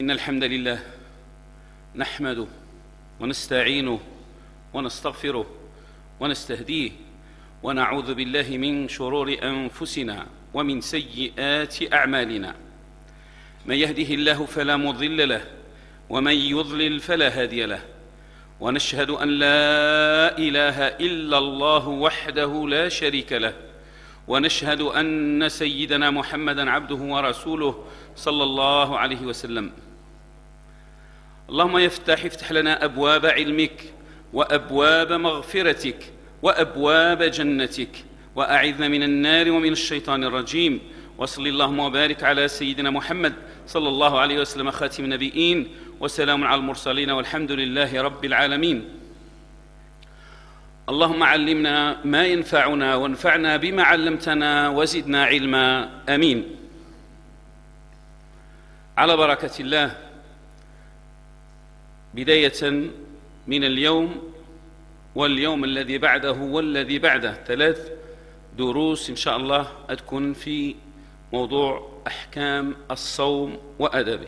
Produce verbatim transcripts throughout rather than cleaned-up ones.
إن الحمد لله نحمده ونستعينه ونستغفره ونستهديه ونعوذ بالله من شرور أنفسنا ومن سيئات أعمالنا. من يهده الله فلا مضل له ومن يضلل فلا هادي له، ونشهد أن لا إله إلا الله وحده لا شريك له، ونشهد أن سيدنا محمدًا عبده ورسوله صلى الله عليه وسلم. اللهم يفتح افتح لنا أبواب علمك وأبواب مغفرتك وأبواب جنتك، وأعذنا من النار ومن الشيطان الرجيم. وصل اللهم وبارك على سيدنا محمد صلى الله عليه وسلم خاتم النبيين، وسلام على المرسلين، والحمد لله رب العالمين. اللهم علمنا ما ينفعنا وانفعنا بما علمتنا وزدنا علما، آمين. على بركة الله، بداية من اليوم واليوم الذي بعده والذي بعده ثلاث دروس إن شاء الله أتكون في موضوع أحكام الصوم وأدبه.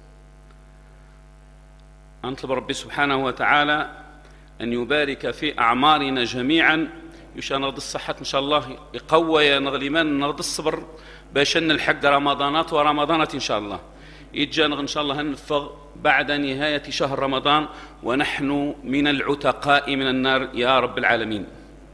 أنطلب ربي سبحانه وتعالى أن يبارك في أعمارنا جميعا، يشان نرضي الصحة إن شاء الله، يقوي نغلمان نرضي الصبر باش نلحق رمضانات ورمضانات إن شاء الله، يتجانغ إن شاء الله هنفغ بعد نهاية شهر رمضان ونحن من العتقاء من النار يا رب العالمين.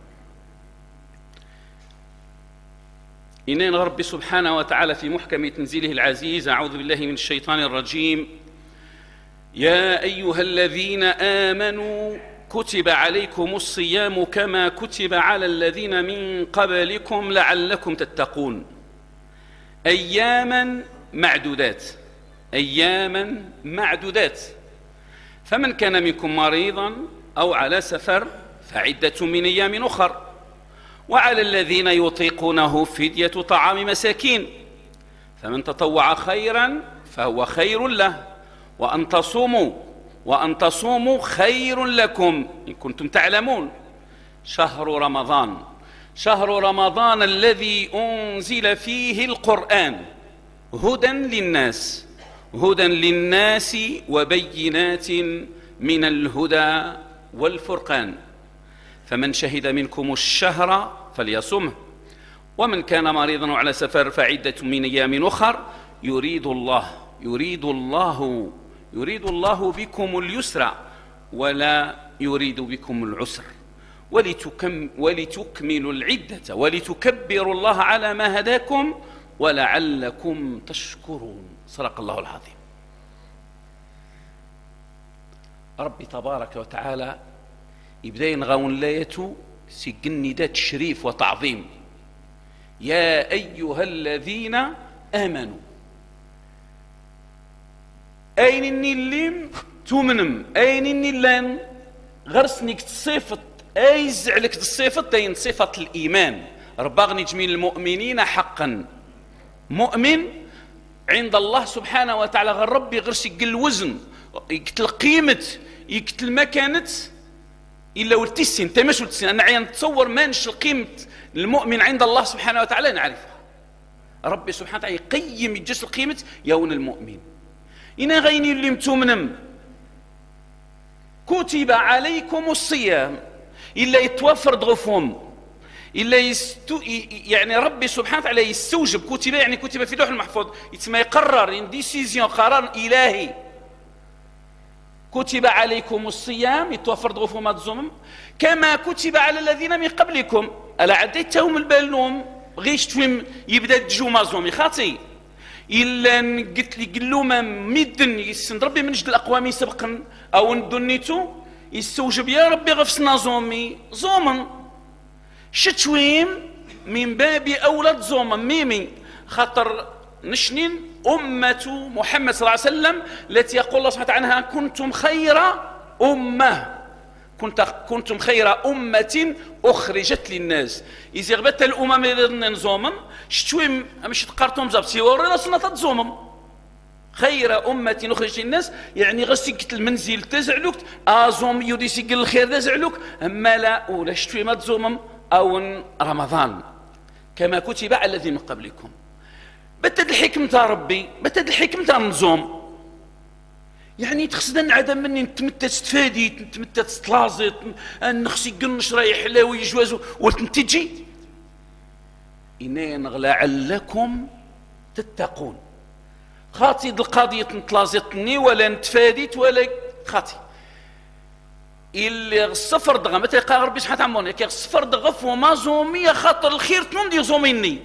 إننا ربي سبحانه وتعالى في محكم تنزيله العزيز: أعوذ بالله من الشيطان الرجيم. يا أيها الذين آمنوا كتب عليكم الصيام كما كتب على الذين من قبلكم لعلكم تتقون. أياما معدودات، أياما معدودات، فمن كان منكم مريضا أو على سفر فعدة من أيام أخر، وعلى الذين يطيقونه فدية طعام مساكين، فمن تطوع خيرا فهو خير له، وأن تصوموا وأن تصوموا خير لكم إن كنتم تعلمون. شهر رمضان، شهر رمضان الذي أنزل فيه القرآن هدى للناس، هدى للناس وبينات من الهدى والفرقان، فمن شهد منكم الشهر فليصمه، ومن كان مريضا على سفر فعدة من أيام أخر. يريد الله يريد الله يريد الله بكم اليسر ولا يريد بكم العسر، ولتكم ولتكملوا العدة ولتكبروا الله على ما هداكم ولعلكم تشكرون. صدق الله العظيم. ربي تبارك وتعالى يبدأ نغاون لايته سجن نداء تشريف وتعظيم: يا أيها الذين آمنوا. أين إني اللي تؤمنم، أين إني اللي غرسنك تصيفط أيز عليك تصيفط تين صفة الإيمان. رباغني جميل المؤمنين حقا، مؤمن عند الله سبحانه وتعالى غير ربي غير يقل الوزن، يقتل قيمة، يقتل مكانة إلا ولتسين. أنت مش ولتسين، أنا عيان تصور ما نشل قيمة المؤمن عند الله سبحانه وتعالى نعرفها. ربي سبحانه وتعالى يقيم يجسل قيمة يون المؤمن. إنا غيني اللي متومنم كتب عليكم الصيام إلا يتوفر ضغفهم، إلا يستو يعني ربي سبحانه وتعالى يستوجب. كتب يعني كتب في لوح المحفوظ، يتما يقرر إن ديسيزيون، قرار إلهي. كتب عليكم الصيام يتوفر ضغفهم الزمم كما كتب على الذين من قبلكم. ألا عديتهم البالنوم غيش تويم يبدأ تجوما زومي خاطي إلا قلت لي قلوما ميدن يسند ربي من جد الأقوام سبقا أو ندنيتو يستوجب يا ربي غفصنا زومي زومن شتويم من باب أولاد زومن ميمي خاطر نشنين أمة محمد صلى الله عليه وسلم التي يقول الله سبحانه وتعالى عنها: كنتم خير أمة كنت كنتم خير أمة أخرجت للناس. إذا غبت الأمم اللي نزومن شتويم مش تقارتهم زبسي ورنا سنة تزومن خير أمة أخرجت للناس، يعني غسقت المنزل تزعلوك أزوم يودي سقل الخير تزعلوك، أما لا ولا شتويم تزومن أو رمضان كما كتب على الذين من قبلكم. بتد الحكمة ربي، بتد الحكمة النظام. يعني تخصنا عدم مني نتمتى تستفادي نتمتى تستلازط نخصي قنش رايح حلاوي جوازو وتنتجي إنين لعلكم تتقون. خاطي القضية نتلازطني ولا نتفاديت ولا خاطي اللي الصفر دغا متى قال ربي سبحانه وتعالى كي الصفر دغف وما زومي خاطر الخير تنوندي زوميني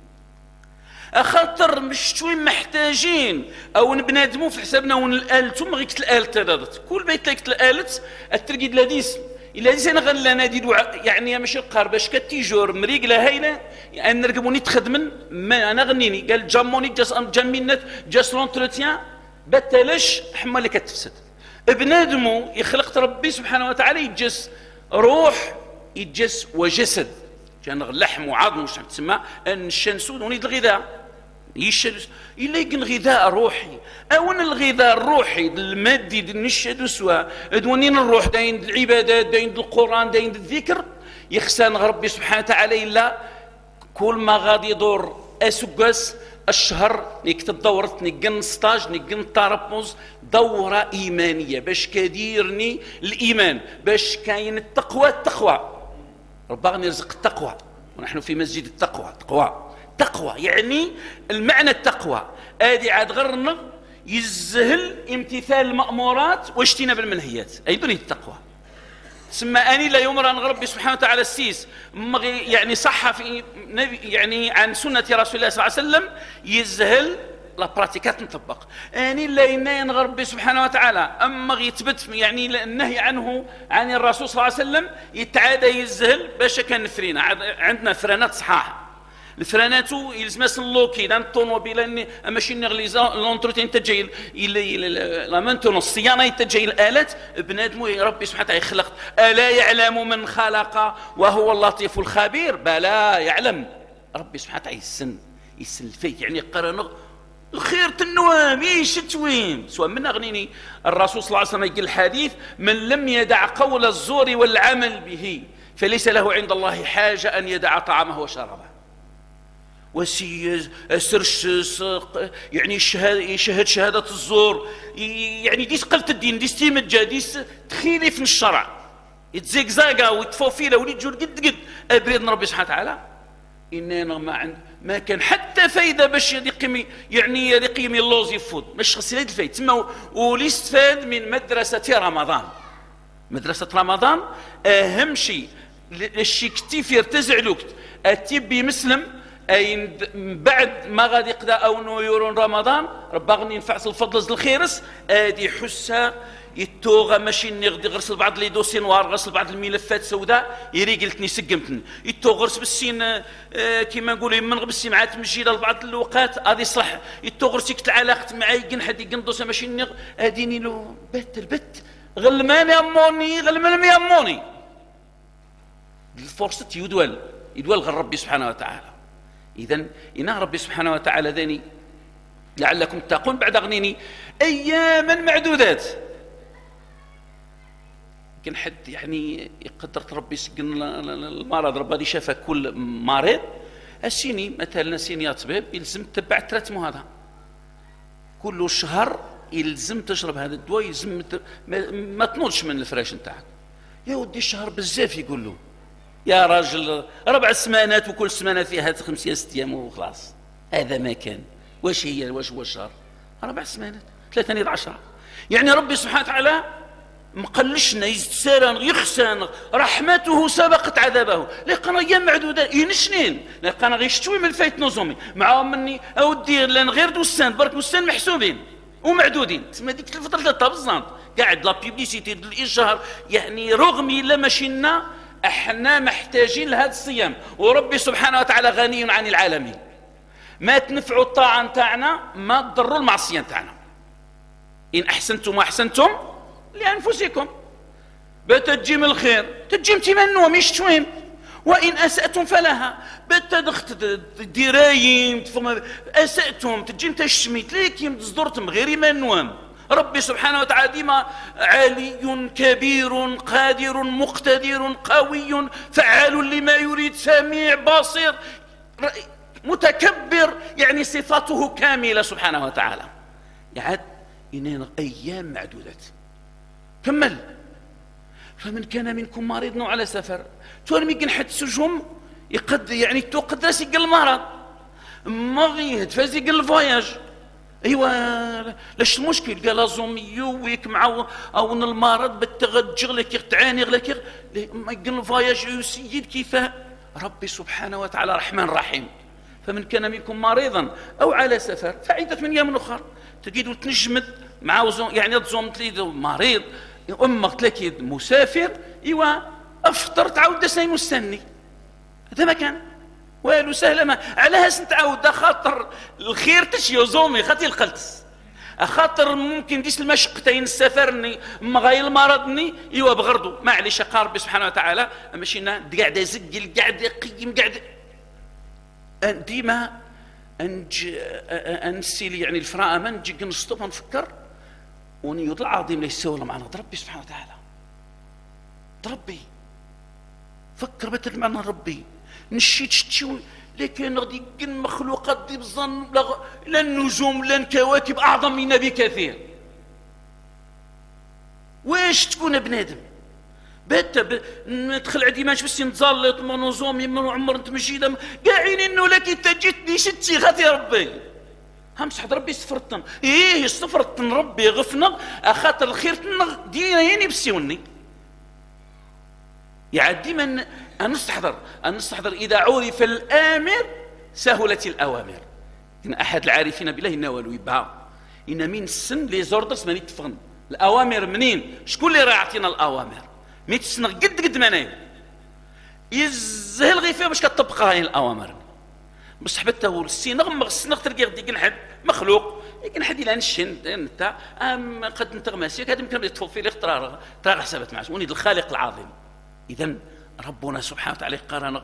خاطر مش شوي محتاجين او نبنادمو في حسابنا ونالتو ما غيك الالت هذا كل بيت لك الالت الترقي لاديس الا ديس انا غنلا نادي يعني ماشي القار باش كتيجور مريقله هايله ان نركبوني تخدمن ما انا غنيني قال جاموني جاس جامينات جاس لونتروتيان بتلاش حما اللي كتفسد بنادمو يخلق ربي سبحانه وتعالى يجس روح يجس وجسد كان اللحم وعظم واش تسمى ان الشمس ونيد الغذاء يشد الا يكن غذاء روحي او الغذاء الروحي المادي نشهد سوا دونين الروح داين العبادات داين القران داين الذكر يخسن ربي سبحانه وتعالى الا كل ما غادي يدور اسكاس الشهر نيك تدورت نيكن ستاج نيكن طاربوز دوره ايمانيه باش كديرني الايمان باش كاين التقوى التقوى ربنا نرزق التقوى ونحن في مسجد التقوى تقوى تقوى يعني المعنى التقوى ادي عاد غرنا يزهل امتثال المأمورات واجتناب المنهيات ايضا التقوى سما اني لا يمر ان ربي سبحانه وتعالى السيس يعني صح في يعني عن سنه رسول الله صلى الله عليه وسلم يزهل لا براتيكات نطبق اني لا ينين ربي سبحانه وتعالى اما يثبت يعني النهي عنه عن الرسول صلى الله عليه وسلم يتعادى يزهل باش كان فرينا عندنا فرانات صحاح الفرانات يلزم اللوكي دان الطوموبيل ماشي نغليزا لونتروتين تجي لا مانتونس الصيانه تجي الالات بنادم ربي سبحانه وتعالى يخلق الا يعلم من خلق وهو اللطيف الخبير بلا يعلم ربي سبحانه وتعالى يسن يسن الفيت يعني قرن الخير تنوام يشتويم سواء من أغنيني الرسول صلى الله عليه وسلم يقول الحديث من لم يدع قول الزور والعمل به فليس له عند الله حاجة أن يدع طعامه وشرابه وسي سرش يعني يشهد شهادة الزور يعني ديس قلت الدين ديس تيمجا ديس تخيلي في الشرع يتزيقزاقا ويتفوفيلا وليتجور قد قد أبريد ربي سبحانه وتعالى إننا ما عند ما كان حتى فايدة باش يقيم يعني يقيم اللوز يفوت باش خص هذه الفايدة تما ويستفاد من مدرسة رمضان. مدرسة رمضان أهم شيء الشيء كتيف يرتزع لوقت أتيبي مسلم أي بعد ما غادي يقضى أو نيورون رمضان ربغني ينفعس الفضل الخيرس أدي حسها يتوغى ماشي نغدي غرس بعض لي دوسي نوار غرس بعض الملفات سوداء يري قلتني سقمتني يتوغرس بالسين آه كيما نقولوا من غبسي مع تمجيله لبعض الوقات غادي يصلح يتوغرس يكت علاقه معايا يقن حد يقن دوسه ماشي نغ اديني له بت البت غلمان ياموني غلمان ياموني الفرصه يدول يدول غير ربي سبحانه وتعالى. اذا ان ربي سبحانه وتعالى ذاني لعلكم تتقون بعد اغنيني اياما معدودات كان حد يعني يقدر ربي يسقن المرض ربي شافه كل مريض السيني مثلا سيني يا طبيب يلزم تتبع التراتمو هذا كل شهر يلزم تشرب هذا الدواء يلزم ما, ما تنوضش من الفراش نتاعك يا ودي الشهر بزاف يقول له يا راجل ربع سمانات وكل سمانه فيها خمسة ست ايام وخلاص هذا ما كان واش هي واش هو الشهر ربع سمانات ثلاثة نير عشرة يعني ربي سبحانه وتعالى مقلشنا يستسارن يخسن رحمته سبقت عذابه لقنا ايام معدوده ينشنين لقنا غيشتوي من الفايت نظمي معاهم مني اودي لان غير دوسان برك دوسان محسوبين ومعدودين تسمى ديك الفتره تاع بالزنط قاعد لا بيبليسيتي الاشهار يعني رغم الا ماشينا احنا محتاجين لهذا الصيام وربي سبحانه وتعالى غني عن العالمين ما تنفعوا الطاعه نتاعنا ما تضروا المعصيه نتاعنا ان احسنتم واحسنتم لأنفسكم بتجي من الخير تجي امتمنوا مش تويم وإن أسأتم فلها بتدخت درايم أسأتم تجي تشميت ليكم تصدرتم غير منوام ربي سبحانه وتعالى ديما عالي كبير قادر مقتدر قوي فعال لما يريد سميع بصير متكبر يعني صفاته كاملة سبحانه وتعالى يعني إننا أيام معدودات. كمل. فمن كان منكم مريض على سفر تولمي كنحد سجهم يقد يعني توقد راسي قل المرض ما غيهد فازي قل الفواياج. ايوا لاش المشكل؟ قال زوميو ويك مع او المرض بتغجغ لك تعاني لك ما قل الفواياج يا سيد كيف ربي سبحانه وتعالى رحمن رحيم. فمن كان منكم مريضا او على سفر فعدة من ايام اخر تجدوا تنجمد مع يعني تزوم تليد مريض امك تلاقي مسافر ايوا افطر تعاود ساي مستني. هذا ما كان والو سهله ما على هاس نتعاود خاطر الخير تشي زومي خاطر القلتس خاطر ممكن ديس المشقتين سافرني ما غاير مرضني ايوا بغردو معليش قال ربي سبحانه وتعالى ماشينا قاعد يزق قاعد يقيم قاعد ديما انج انسيل يعني الفراء ما نجي نصطف نفكر ونيوض العظيم ليس سوى معنا ربي سبحانه وتعالى. ربي فكر بتد معنا ربي نشيت شتيون لكن غادي كن مخلوقات دي بظن لا النجوم لا الكواكب اعظم منا بكثير. واش تكون بنادم بات ب... ندخل عندي ماش بس نتزلط منظومي من عمر نتمشي قاعين انه لك تجتني شتي غادي ربي همسح ربي سفرتن ايه سفرتن ربي غفنا اخاطر الخير تنغ ديني بسيوني يعدي من نستحضر نستحضر اذا عرف الامر سهلت الاوامر. ان احد العارفين بالله نوالو يبها ان من السن لي زوردرس ماني تفغن الاوامر منين شكون اللي راه يعطينا الاوامر مي تسنغ قد قد ما نايم يزهل غير فيها باش كتطبق هاي الاوامر بصح حتى هو السينغ مغسنغ تلقى غادي كنحد مخلوق كنحد الى نشن انت ام قد نتغماسيك هذا يمكن يطفو فيه الاختراع ترى حسابات معك وني الخالق العظيم. اذا ربنا سبحانه وتعالى قارنا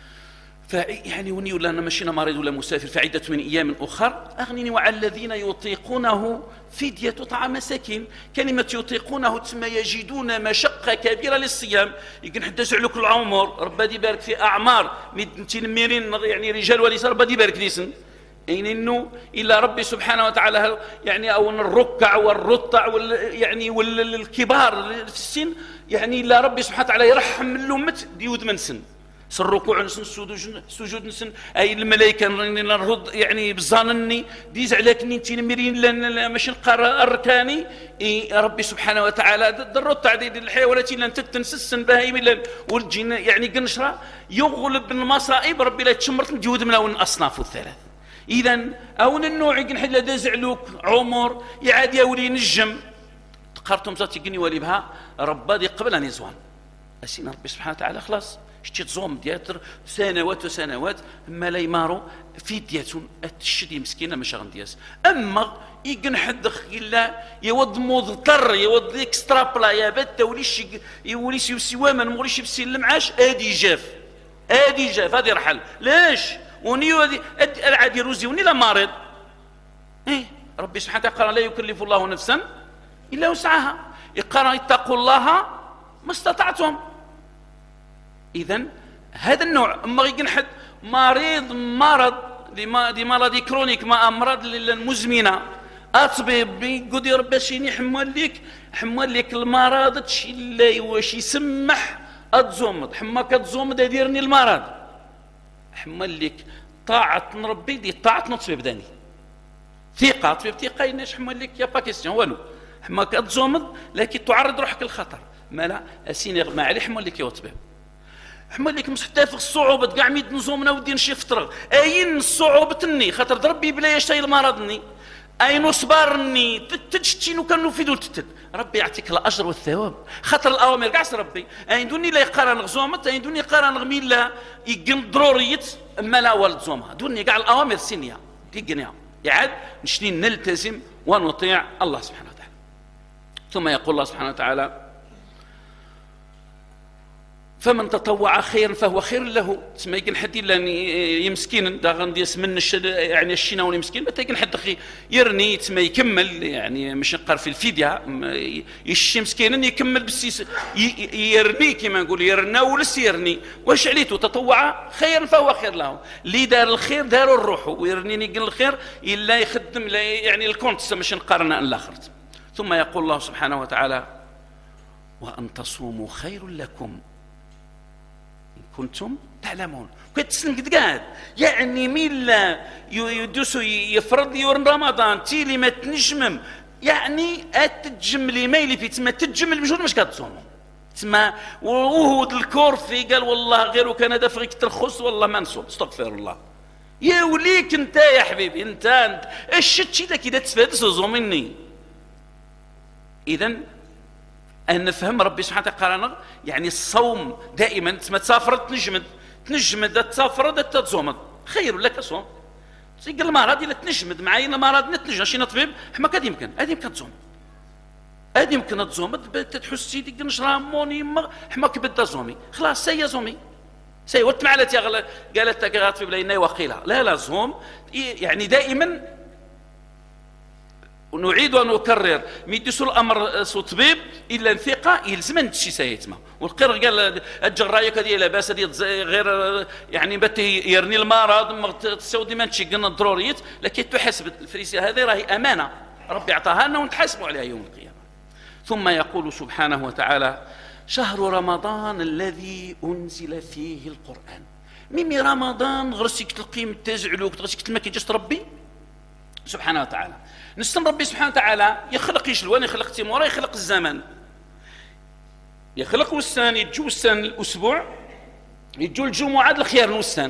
فيعني وني ولا انا ماشينا مريض ولا مسافر فعدة من ايام اخر اغنني وعلى الذين يطيقونه فدية طعام مساكين. كلمة يطيقونه تسمى يجدون مشقة كبيرة للصيام يمكن حتى يسعلك العمر ربي يبارك في اعمار متنمرين يعني رجال ونساء ربي يبارك ليسن يعني انه الا ربي سبحانه وتعالى يعني او الركع والرطع وال يعني والكبار في السن يعني الا ربي سبحانه وتعالى يرحم الامه ديود من سن الركوع نسن السجود نسن اي الملائكه نرد يعني بظنني ديز عليك نتي نمرين لان ماشي نقرا اركاني إيه ربي سبحانه وتعالى الرطع دي الحيوانات لان تتنسسن بهايم والجن يعني قنشره يغلب المصائب ربي لا تشمرت ديود من الاصناف الثلاث. اذا او النوع ينحل لا دازعلوك عمر يعاد يولي نجم تقارتم ذاتي قني ولي بها ربا دي قبل ان يزوان اسين ربي سبحانه وتعالى خلاص شتي تزوم دياتر سنوات وسنوات ما لا يمارو في دياتون الشدي مسكينه مش غندياس اما يقن حدخ الا يود مضطر يود اكسترا بلا يا بات وليش يوليش يسوى ما نموليش بسي المعاش ادي جاف ادي جاف هذه رحل ليش وني ودي العادي روزي وني لا مريض ايه ربي سبحانه وتعالى قال لا يكلف الله نفسا الا وسعها يقرا اتقوا الله ما استطعتم. اذا هذا النوع اما يقن حد مريض مرض دي مرض كرونيك ما امراض المزمنه اطبيب يقول يا ربي شيني حمال لك حمال لك المرض تشي لا واش يسمح اتزومض حما كتزومض يديرني المرض حمال لك طاعه ربي دي طاعه نطبيب داني ثقه طبيب ثقه يناش حمال لك يا با كيسيون والو حما كتزومض لكن تعرض روحك للخطر ما لا اسيني ما عليه حمال لك يا طبيب حمال لك مستفق الصعوبه كاع ميد نزومنا ودي نشي فطر اين الصعوبه خاطر ربي بلا يشتي المرضني اين صبرني تتشتينو كانوا في دول تتد ربي يعطيك الاجر والثواب خاطر الاوامر كاع ربي اين دوني لا يقرا نغزومت اين دوني يقرا نغمي لا يقن ضروريت اما لا ولد زومها دوني كاع الاوامر السنيه كيقنيا يعاد نشتي نلتزم ونطيع الله سبحانه وتعالى. ثم يقول الله سبحانه وتعالى فمن تطوع خيرا فهو خير له تسمى يمكن حد يعني يمسكين دا غندي يسمن يعني الشيناوني مسكين ما تيكن حد خي يرني تسمى يكمل يعني مش نقر في الفديه يشي مسكين يكمل بس يرني كما نقول يرنا ولس يرني واش عليته تطوع خيرا فهو خير له اللي دار الخير داروا الروح ويرني يقول الخير الا يخدم يعني الكونت مش نقارن الاخر ثم يقول الله سبحانه وتعالى وأن تصوموا خير لكم إن كنتم تعلمون. كتسلم قد قاعد يعني مين لا يدوسوا يفرض يورن رمضان تيلي ما تنجمم يعني اتجملي ميلي في تما تجمل بجور مش كتصوموا تما وهود الكورفي قال والله غيره كان هذا فغيك ترخص والله ما نصوم استغفر الله. يا وليك انت يا حبيبي انت, انت. الشتشي ذا كذا تفادس مني. اذا ان نفهم ربي سبحانه وتعالى يعني الصوم دائما تما تسافر تنجمد تنجمد تسافر تتصوم خير لك صوم. قال المرض الا تنجمد معايا المرض نتنجم شي طبيب حما كاد يمكن هذه يمكن تصوم هذه يمكن تصوم تحسي ديك نشراموني حما كبدا صومي خلاص سي صومي سي وتمعلت قالت لك غاطفي بلا إني وقيلها لا لا صوم. يعني دائما ونعيد ونكرر ميدسو الامر سو طبيب الا الثقه يلزم ان شي سايتما والقر قال الجرايه كدي لاباس هذه غير يعني بت يرني المرض تسودي ما تشي قلنا ضروريات لكن تحسب الفريسي هذه راهي امانه ربي اعطاها لنا ونتحاسبوا عليها يوم القيامه. ثم يقول سبحانه وتعالى شهر رمضان الذي انزل فيه القران. ميمي رمضان غرسك تلقيم تزعلوك غرسك ما كيجيش ربي سبحانه وتعالى. نستن ربي سبحانه وتعالى يخلق يشلوان يخلق تيمورا يخلق الزمن يخلق وسان يجو وسان الاسبوع يجو الجمعه الخيار الوسان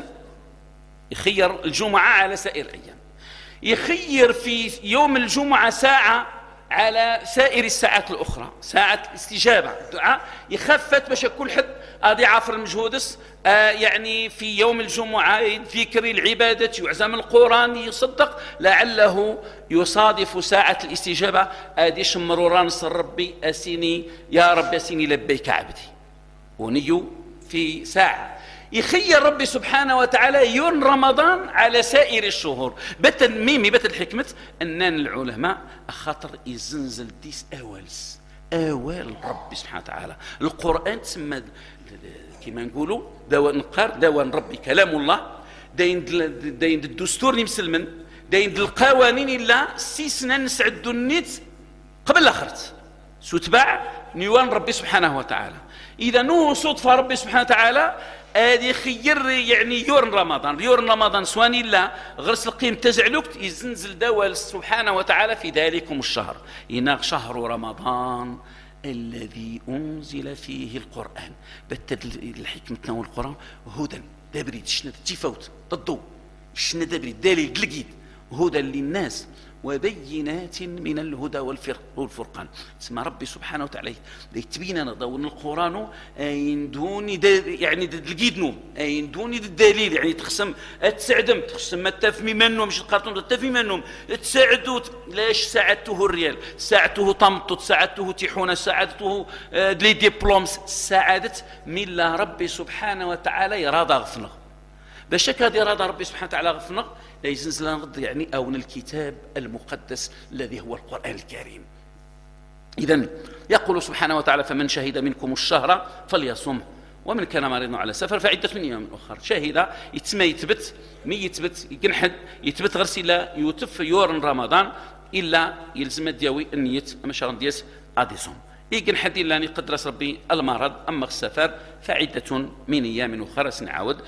يخير الجمعه على سائر الايام يخير في يوم الجمعه ساعه على سائر الساعات الاخرى ساعه الاستجابه الدعاء يخفت باش كل حد ادي عافر المجهودس آه يعني في يوم الجمعه ذكر العباده يعزم القران يصدق لعله يصادف ساعه الاستجابه ادي شمروا رانس ربي اسيني يا رب اسيني لبيك عبدي ونيو في ساعه يخير ربي سبحانه وتعالى يون رمضان على سائر الشهور بتن ميمي بتن الحكمة أننا العلماء خاطر يزنزل ديس أولس أول ربي سبحانه وتعالى القرآن تسمى كما نقولوا دواء نقار دواء ربي كلام الله داين داين الدستور مسلمن داين القوانين إلا سيسنا نسعدوا النت قبل الآخرت ستباع نيوان ربي سبحانه وتعالى. إذا نو صدفة ربي سبحانه وتعالى هذه خير يعني يورن رمضان يورن رمضان سواني لا غرس القيم تزعلوك يزنزل دوال سبحانه وتعالى في ذلكم الشهر إنه شهر رمضان الذي أنزل فيه القرآن بتد الحكمة والقرآن هدى دابري شنو تفوت ضدو شنو دابري دليل دلقيد هدى للناس وبينات من الهدى والفرقان. اسم ربي سبحانه وتعالى يتبين لنا ضوء القرآن أين دوني يعني لقيت نوم أين دوني الدليل يعني تخصم تسعدم تخصم ما تفهمي منهم مش القرطون تفهمي منهم تساعدوا لاش ساعدته الريال ساعدته طمطت ساعدته تيحونه ساعدته لي ديبلومز ساعدت من الله ربي سبحانه وتعالى يراضى غفنغ باش هكا يراضى ربي سبحانه وتعالى غفنغ لا يزنزل غض يعني أون الكتاب المقدس الذي هو القرآن الكريم. إذن يقول سبحانه وتعالى فمن شهد منكم الشهر فليصمه ومن كان مريضا على سفر فعدة من يوم آخر. شهد يتسمى يتبت مي يتبت يقنحد يتبت غرسيلا يوتف يورن رمضان إلا يلزم دياوي النية مشارا دياس أديسون يقن حد إلا أن يقدر ربي المرض أما السفر فعدة من أيام أخرى سنعاود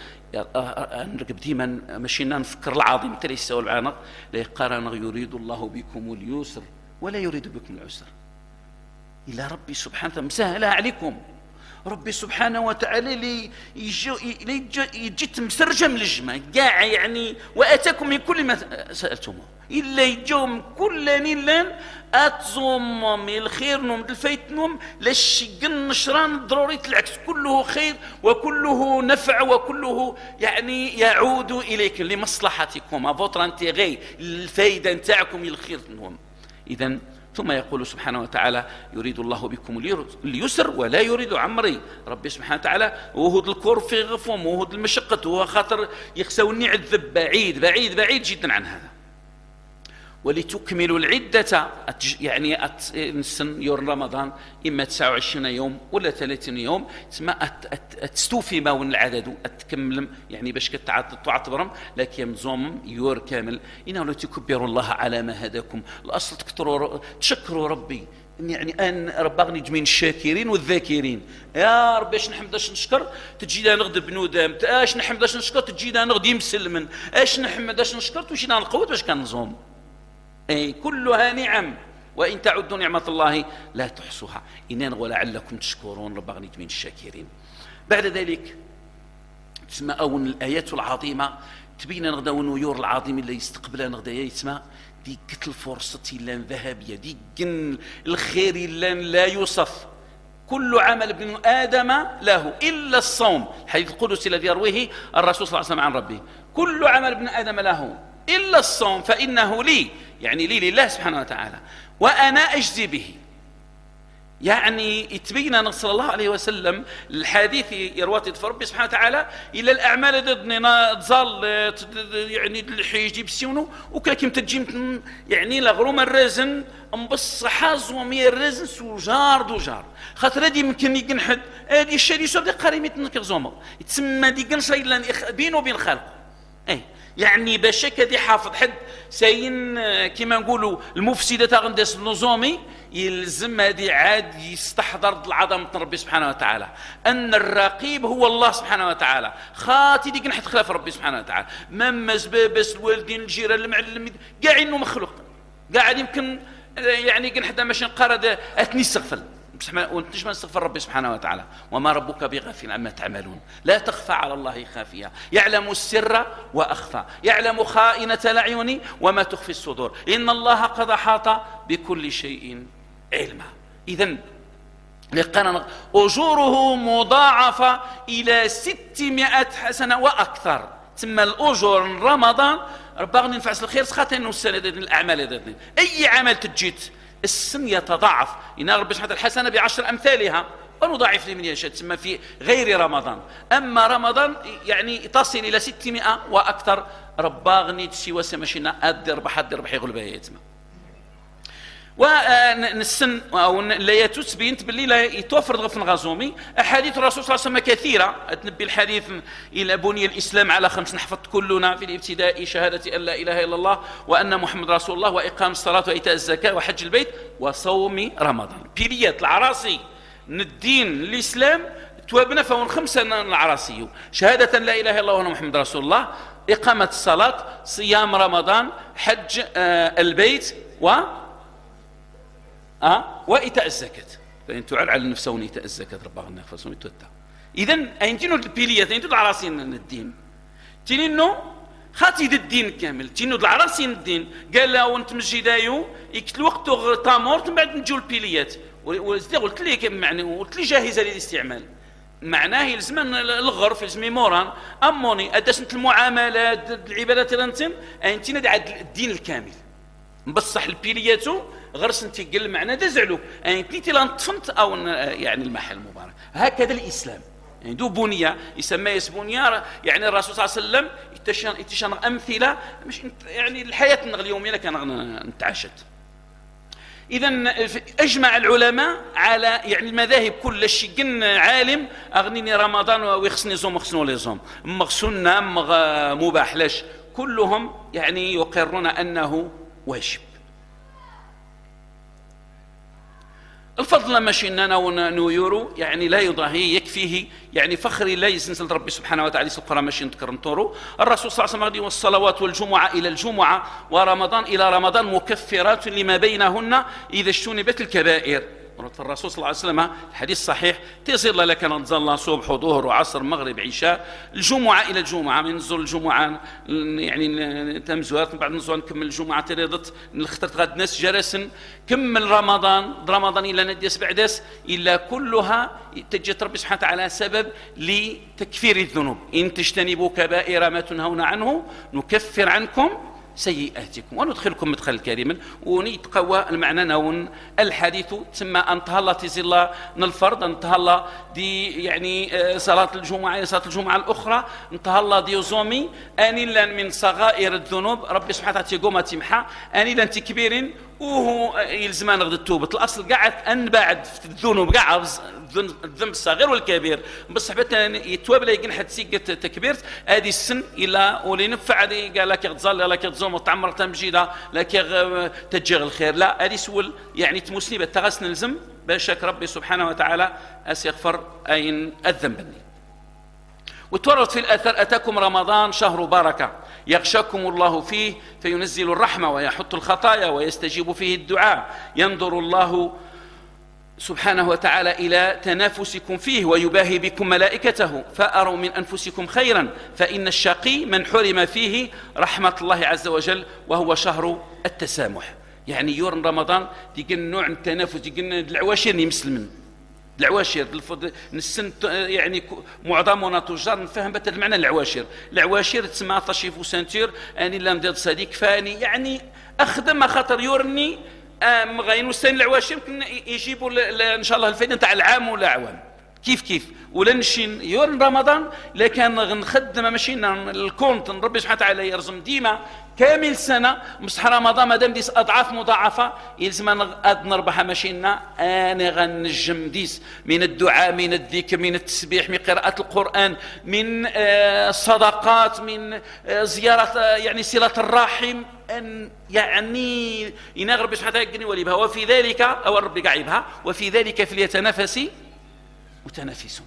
نرقب ديما مشينا نفكر العظيم ترى يسوي العنق لا يقارن يريد الله بكم اليسر ولا يريد بكم العسر إلى ربي سبحانه وتعالى مسهلها عليكم ربي سبحانه وتعالى لي يجي مسرجم للجمع كاع يعني واتاكم من كل ما سالتموه الا يجوم كل نيلان اتزوم من الخير نوم الفايت نوم للشقن نشران ضروري العكس كله خير وكله نفع وكله يعني يعود اليك لمصلحتكم فوتر انتيغي الفايده نتاعكم الخير نوم. اذا ثم يقول سبحانه وتعالى يريد الله بكم اليسر ولا يريد عمري ربي سبحانه وتعالى وهود الكور في غفوم وهود المشقة وهو خاطر يخسوني عذب بعيد بعيد بعيد جدا عن هذا. ولتكملوا العدة يعني السن يور رمضان إما تسعة وعشرين يوم ولا ثلاثين يوم تسمى تستوفي ما ون العدد أتكمل يعني باش كتعتبرهم لكن زوم يور كامل إنه لا تكبروا الله على ما هداكم الأصل تكتروا تشكروا ربي يعني أن ربغني جميع الشاكرين والذاكرين يا ربي اش نحمد اش نشكر تجينا نغضب بنودام اش نحمد اش نشكر تجينا نغضي مسلمن اش نحمد اش نشكر تجينا نقود باش كنزوم أي كلها نعم وإن تعدوا نعمة الله لا تحصوها إنان ولعلكم تشكرون رب غنيت من الشاكرين. بعد ذلك تسمى أون الآيات العظيمة تبين نغدا ونيور العظيم اللي يستقبلها نغدا يسمى دي قتل فرصة لان ذهبية دي قن الخير لان لا يوصف كل عمل ابن آدم له إلا الصوم الحديث القدسي الذي يرويه الرسول صلى الله عليه وسلم عن ربه كل عمل ابن آدم له إلا الصوم فإنه لي يعني لي لله سبحانه وتعالى وأنا أجزي به. يعني يتبين صلى الله عليه وسلم الحديث يرواتي ربي سبحانه وتعالى إلا الأعمال ضدنا تظل يعني الحيج يبسيونه وكاكم تجيم يعني لغروم الرزن مبص حاز ومية الرزن سجار دوجار خاطر هذه يمكن يقنحد هذه الشيء يسوى قريمة نكرزومه يتسمى دي قنص بينه وبين خلقه اي يعني باش كدي حافظ حد ساين كما نقولوا المفسده غندس النظامي يلزم هذه عاد يستحضر العظمه ربي سبحانه وتعالى ان الرقيب هو الله سبحانه وتعالى خاطي ديك نحت خلاف ربي سبحانه وتعالى مما سبابس الوالدين الجيران المعلم كاع انه مخلوق قاعد يمكن يعني كنحدا ماشي نقرا اتني استغفر ونتش ما نستغفر ربي سبحانه وتعالى وما ربك بغافل عما تعملون لا تخفى على الله خافية يعلم السر وأخفى يعلم خائنة الأعين وما تخفي الصدور إن الله قد أحاط بكل شيء علما. إذن لقنا أجوره مضاعفة إلى ستمائة حسنة وأكثر ثم الأجور رمضان ربغني نفعس الخير سخاتين والسنة الأعمال دادني أي عمل تجيت السن يتضاعف إن ربي سبحانه الحسنة بعشر أمثالها ونضاعف لمن يشاء تسمى في غير رمضان. أما رمضان يعني تصل إلى ستمائة وأكثر رباغني تسوى سمشينا أدر بحد ربح يغلبها يتم ونسن أو لا تثبت باللي لا يتوفر غفن غازومي أحاديث الرسول صلى الله عليه وسلم كثيرة تنبي الحديث إلى بني الإسلام على خمس نحفظ كلنا في الابتداء شهادة أن لا إله إلا الله وأن محمد رسول الله وإقام الصلاة وإيتاء الزكاة وحج البيت وصوم رمضان بيليات العراصي الدين الإسلام توابنا فون خمسة العراصي شهادة لا إله إلا الله وأن محمد رسول الله إقامة الصلاة صيام رمضان حج آه البيت و أه؟ وإيتاء الزكاة فإن تعال على نفسه وإيتاء الزكاة ربما نفسه يتوتى. إذن أينتينو البيليات أينتينو العراصين الدين تينينو خاطي الدين كامل تينو العراصين الدين قال له وانت مجدايو يكتل وقته تامورت من بعد نجو البيليات قلت لي يعني قلت لي جاهزة للاستعمال معناه يلزم الغرف يلزم موران أموني أدسنت المعاملات العبادات رنتم أينتينا دي عاد الدين الكامل بصح البيلياتو غرس انت قل معنا دزعلو يعني تيتي لانطفنت او يعني المحل المبارك هكذا الاسلام يعني دو بنيه يسمى يسبونيا يعني الرسول صلى الله عليه وسلم يتشان يتشان امثله مش يعني الحياه اليوميه كان نتعاشت. اذا اجمع العلماء على يعني المذاهب كل شيء قن عالم اغنيني رمضان ويخصني زوم وخصني ولا زوم مغسلنا مباح لاش كلهم يعني يقرون انه واجب. الفضل لما شئنا ونيورو يعني لا يضاهي يكفيه يعني فخري لا يسنسل ربي سبحانه وتعالى القرآن ماشي نذكر نطورو الرسول صلى الله عليه وسلم والصلوات والجمعة إلى الجمعة ورمضان إلى رمضان مكفرات لما بينهن إذا اجتنبت الكبائر. الرسول صلى الله عليه وسلم الحديث صحيح تصير لك نتظل صبح وظهر وعصر مغرب عشاء الجمعة إلى الجمعة من نزول الجمعة يعني تمزوات بعد نزول نكمل الجمعة تريضت نخترت غاد ناس جرسن كمل رمضان رمضان إلى نديس بعدس إلا كلها تجد ربي سبحانه وتعالى سبب لتكفير الذنوب إن تجتنبوا كبائر ما تنهون عنه نكفر عنكم سيئاتكم وندخلكم مدخل كريما. ونتقوى المعنى نون الحديث تسمى أن تهلا تزلا الفرد، أن تهلا دي يعني صلاة الجمعة صلاة الجمعة الأخرى، أن تهلا دي زومي أنيلا من صغائر الذنوب ربي سبحانه وتعالى تيقوم تمحى أنيلا تكبير وهو يلزم نغد التوبة. الأصل قاعد أن بعد في الذنوب قاعد الذنب الصغير والكبير بصح بتا يتواب لا يقن حد سيقة تكبيرت هذه السن إلا ولي نفع هذه قال لك يغتزال لك يغتزوم وتعمر تمجيدة لك تجيغ الخير، لا هذه سول يعني تمسني بتغسن الزم باشك ربي سبحانه وتعالى أسيغفر أين الذنب. وتورط في الأثر أتاكم رمضان شهر بركة يغشاكم الله فيه فينزل الرحمة ويحط الخطايا ويستجيب فيه الدعاء، ينظر الله سبحانه وتعالى إلى تنافسكم فيه ويباهي بكم ملائكته فأروا من أنفسكم خيرا فإن الشقي من حرم فيه رحمة الله عز وجل وهو شهر التسامح. يعني يورن رمضان تيقن نوع التنافس تيقن العواشر مسلمين العواشر السن يعني معظمنا تجار نفهم بت المعنى العواشر العواشر تسمى طشيف وسانتير اني لا ندير صديق فاني يعني اخدم خاطر يورني مغاين وستين العواشر يمكن يجيبوا ان شاء الله الفائده نتاع العام ولا عوام كيف كيف ولا نشين يورن رمضان لكن نخدم ماشي الكونت ربي سبحانه وتعالى يرزم ديما كامل سنه مصح رمضان مادام ديس اضعاف مضاعفه يلزم نربح ماشينا انا غنجم ديس من الدعاء من الذكر من التسبيح من قراءه القران من الصدقات من زياره يعني صله الرحم ان يعني ينغ ربي سبحانه وتعالى وليبها وفي ذلك او ربي قاعبها وفي ذلك فليتنافس متنافسون.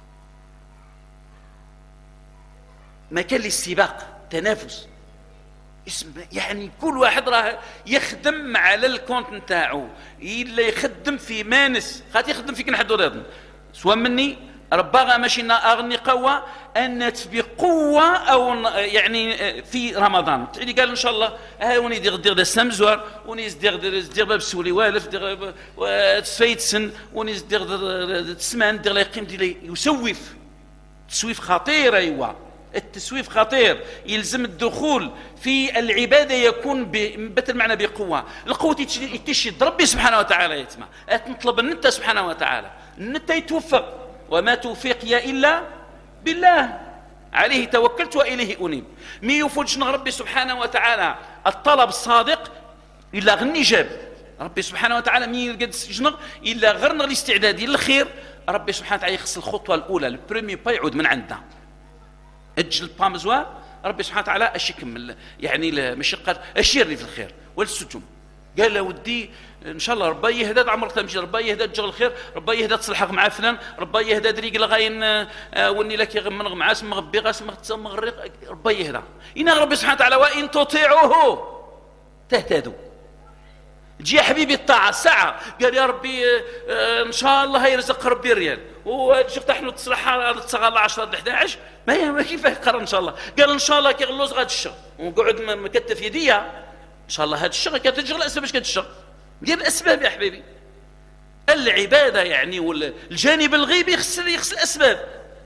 ما كان للسباق تنافس اسم يعني كل واحد راه يخدم على الكونت نتاعو الا يخدم في مانس خاطر يخدم فيك نحدو رياض سواء مني رباغا ماشي اغني قوه ان بقوه او يعني في رمضان تعلي قال ان شاء الله ها وني دير دير السمزور وني دير دير باب السولي والف دير تسفيت سن وني دير تسمان دير يقيم دير يسوف تسويف خطير ايوا التسويف خطير يلزم الدخول في العباده يكون بمثل معنى بقوه القوه تشد ربي سبحانه وتعالى يتما تطلب انت سبحانه وتعالى انت يتوفق وما توفيقي إلا بالله عليه توكلت وإليه أنيب مي يفوجش ربي سبحانه وتعالى الطلب الصادق إلا غني جاب ربي سبحانه وتعالى مي يلقى جنغ إلا غرنا الاستعداد للخير ربي سبحانه وتعالى يخص الخطوة الأولى البريمي با يعود من عندنا أجل البامزوا ربي سبحانه وتعالى أش يكمل يعني مشقة أشير في الخير والسجون قال له ودي ان شاء الله ربي يهدى عمرك تمشي ربي يهدى تجغل الخير ربي يهدى تصلحك مع فلان ربي يهدى دريق لغاين وني لك يغمن مع اسم غبي غاس مغرق ربي يهدى ان ربي سبحانه وتعالى وان تطيعوه تهتدوا جي يا حبيبي الطاعه ساعه قال يا ربي ان شاء الله يرزق ربي ريال وشفت احنا تصلح تصغر عشرة ل احد عشر ما هي كيف يقرر ان شاء الله قال ان شاء الله كي غلوز غاد الشهر ونقعد مكتف يديا ان شاء الله هذا الشهر كتشغل اسباب باش كتشغل دير الاسباب يا حبيبي العباده يعني والجانب الغيبي يخسر يخسر الاسباب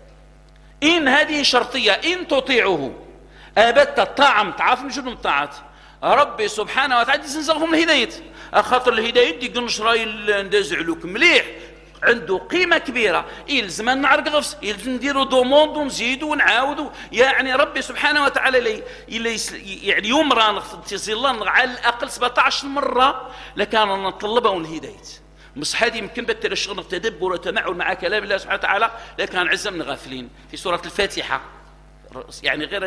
ان هذه شرطيه ان تطيعه ابت الطاعه تعرف من جنب الطاعات ربي سبحانه وتعالى ينزلهم الهدايه خاطر الهدايه دي قنشراي ندزعلوك مليح عنده قيمة كبيرة يلزم نعرق غفص يلزم نديروا دوموند ونزيدوا ونعاودوا يعني ربي سبحانه وتعالى لي يعني يمرى تصل على الأقل سبعطاش مرة لكان نطلبها والهداية بصح هذه يمكن بتر الشغل التدبر والتمعن مع كلام الله سبحانه وتعالى لكان عزم غافلين في سورة الفاتحة يعني غير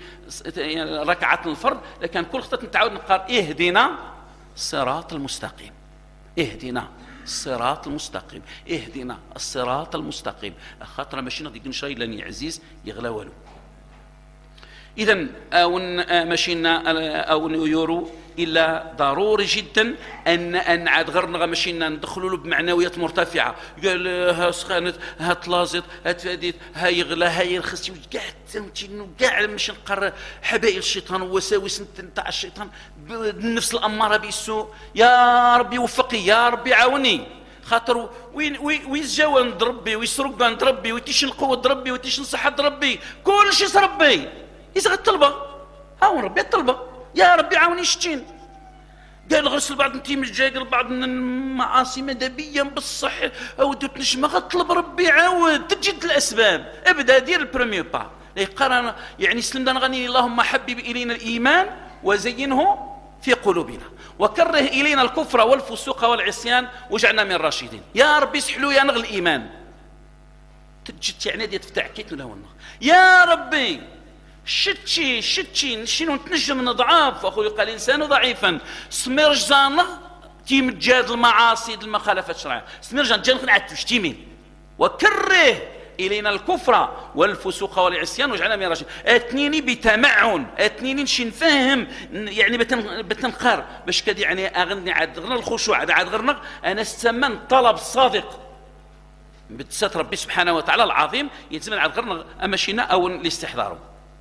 ركعات الفرض لكن كل خطة نتعاود نقرأ اهدنا الصراط المستقيم اهدنا الصراط المستقيم اهدنا الصراط المستقيم خاطر ماشي نغدي نشري لاني عزيز يغلا والو اذا اون ماشينا او يورو الا ضروري جدا ان ان عاد غير ماشينا ندخلوا له بمعنويات مرتفعه قال ها سخانت ها طلازت ها تفاديت ها يغلى ها يرخص كاع كاع ماشي نقر حبائل الشيطان ووساوس نتاع الشيطان النفس الاماره بالسوء يا ربي وفقي يا ربي عاوني خاطر وين ويزجاو عند ربي ويسرق عند ربي ويتيش القوه ربي ويتيش الصحه ربي كل شيء ربي إذا الطلبة ها ربي الطلبة يا ربي عاوني شتين. قال غسل بعض انتي مجاقل بعض من المعاصي مدبيا بالصح اودي تنجم غطلب ربي عاود تجد الاسباب. ابدا دير البريمير با قرن يعني سلم غني اللهم حبب الينا الايمان وزينه في قلوبنا وكره الينا الكفر والفسوق والعصيان واجعلنا من الراشدين. يا ربي سحلو يا نغ الايمان تجد يعني دي تفتح كيت ولا والله يا ربي شتشي شتشي شنو نتنجم نضعاف اخوي قال الانسان ضعيفا سمير جزانغ تيم جاد المعاصي المخالفات الشرعيه سمير جان جان عاد تشتيمين وكره الينا الكفر والفسوق والعصيان واجعلنا من الراشدين. اتنيني بتمعن اتنيني نشي نفهم يعني بتن بتنقر باش كدي يعني اغني عاد غير الخشوع عاد عاد غير انا استمن طلب صادق بتسات ربي سبحانه وتعالى العظيم يتزمن عاد غير امشينا او الاستحضار.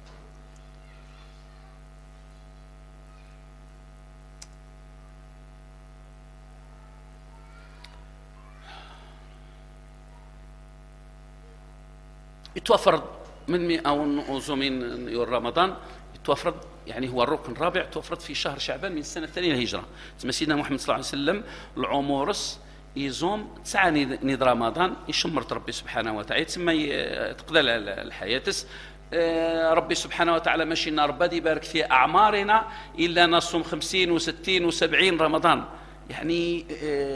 يتوفر من مئة أو زومين يور رمضان يتوفر يعني هو الركن الرابع توفرت في شهر شعبان من السنة الثانية للهجرة. تسمى سيدنا محمد صلى الله عليه وسلم العمورس يزوم تسعة نيد رمضان يشمرت ربي سبحانه وتعالى تسمى تقدل الحياة ربي سبحانه وتعالى ماشي نار بدي يبارك في أعمارنا إلا نصوم خمسين وستين وسبعين رمضان يعني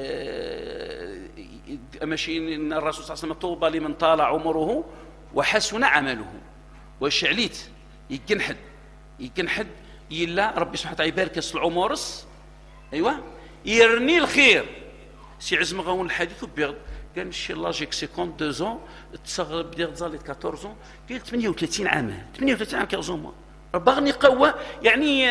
ماشي الرسول صلى الله عليه وسلم طوبى لمن طال عمره وحسن عمله وشعليت يجنحد يجنحد يلا ربي سبحانه وتعالى يبارك العمرس ايوه يرني الخير سي عزم غون الحديث وبيغ قال شي لاجيك خمسة وخمسين ans تصغر بدير تزاليت أربعطاش ans قال ثمانية وثلاثين عام ثمانية وثلاثين عام كازوما ربغني قوه يعني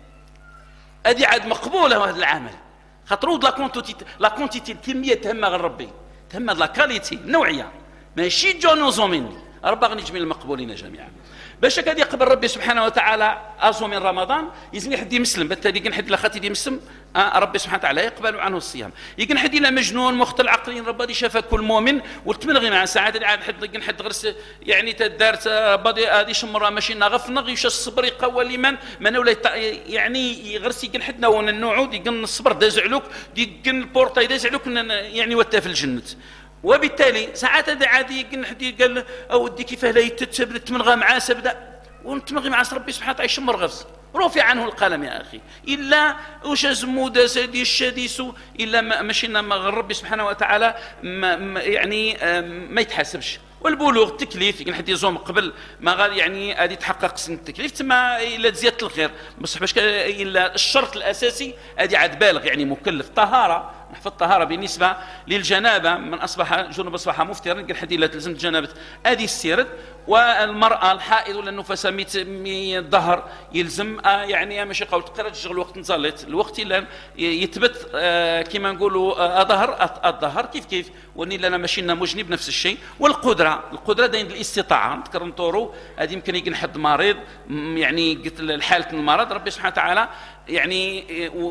ادي عاد مقبوله هذا العمل خاطر لا كونتيتي لا كونتيتي الكميه تهمها غير ربي تهمها لا كاليتي النوعيه ماشي جونوزو مني ربغني جميع المقبولين جميعا. باش هكا يقبل ربي سبحانه وتعالى ازو من رمضان يزني حد يمسلم بالتالي يقن حد لخاتي يمسلم آه ربي سبحانه وتعالى يقبل عنه الصيام. يقن حد الى مجنون مختل عقليا ربي شافى كل مؤمن والتملغي مع ساعات عاد حد يقن حد غرس يعني تدارت بدي هذه شمره ماشي نغفنغ يش الصبر يقوى لمن من ولا يعني يغرس يقن حد نون النوعود يقن الصبر داز علوك يقن البورطه داز علوك يعني وتا في الجنه. وبالتالي ساعات هذا عادي يقن حد قال اودي كيفاه لا تملغى معاه سبدا ونتمغي مع ربي سبحانه وتعالى يشمر غفز رفع عنه القلم يا اخي الا وش زموده سادي الشاديس الا ما مشينا مع ربي سبحانه وتعالى ما يعني ما يتحاسبش. والبلوغ التكليف يمكن حد يزوم قبل ما غادي يعني غادي يتحقق سن التكليف تما الا زياده الخير بصح باش الا الشرط الاساسي هذه عاد بالغ يعني مكلف. طهاره نحفظ الطهاره بالنسبه للجنابه من اصبح جنب اصبح مفترا قال حد لا تلزم جنابه ادي السيرد. والمراه الحائض ولا النفساء مي الظهر يلزم يعني ماشي قول تقرا تشغل الوقت نزلت الوقت الا يثبت كما نقولوا ظهر الظهر كيف كيف وني لنا ماشينا مجنب نفس الشيء. والقدره القدره داين الاستطاعه نذكر نطوروا هذه يمكن يكون حد مريض يعني قلت الحاله المرض ربي سبحانه وتعالى يعني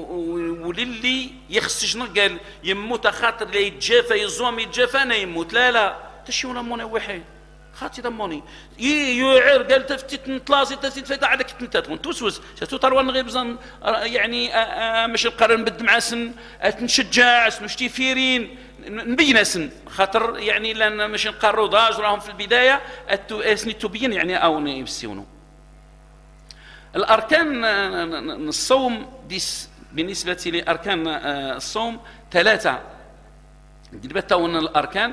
وللي يخسجنا قال يموت خاطر لا يتجافى يزوم يتجافى انا يموت لا لا تشي ولا موني وحيد خاطي دموني يعير قال تفتت نطلاسي تفتت فتا عادك تنتات ونتوسوس شتو تروى نغيب يعني مش القرن بالدمعة سن تنشجع نشتي فيرين نبين سن خاطر يعني لان مش نقروا ضاج راهم في البدايه اسني تبين يعني او يبسيونو. الاركان الصوم ديس بالنسبه لاركان الصوم ثلاثه قلبتون الاركان.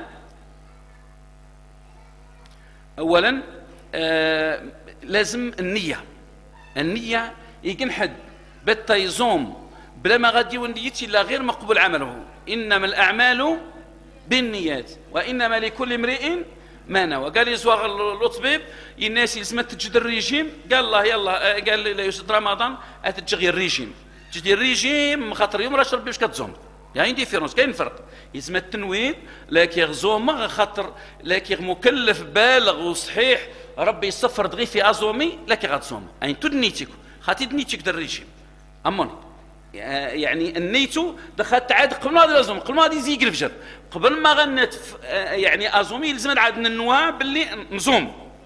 اولا آه لازم النيه النيه يكن حد بتا يزوم بلا ما غادي ونيتي لا غير مقبول عمله انما الاعمال بالنيات وانما لكل امرئ ما نوى. قال يزوغ الطبيب الناس لازم تجد الريجيم قال الله يلا قال لا يسد رمضان اتجي الريجيم تجي الريجيم خاطر يوم راش ربي واش كتزوم يعني ديفيرونس كاين فرق يسمى التنويد لكن يغزوم خاطر لكن مكلف بالغ وصحيح ربي يصفر دغي في ازومي لكن غتصوم يعني تدنيتك خاطي دنيتك در الريجيم اموني يعني النيتو دخلت عاد قبل ما لازم قبل ما يزيق الفجر قبل ما غنت يعني ازومي لازم عاد النوا باللي نزوم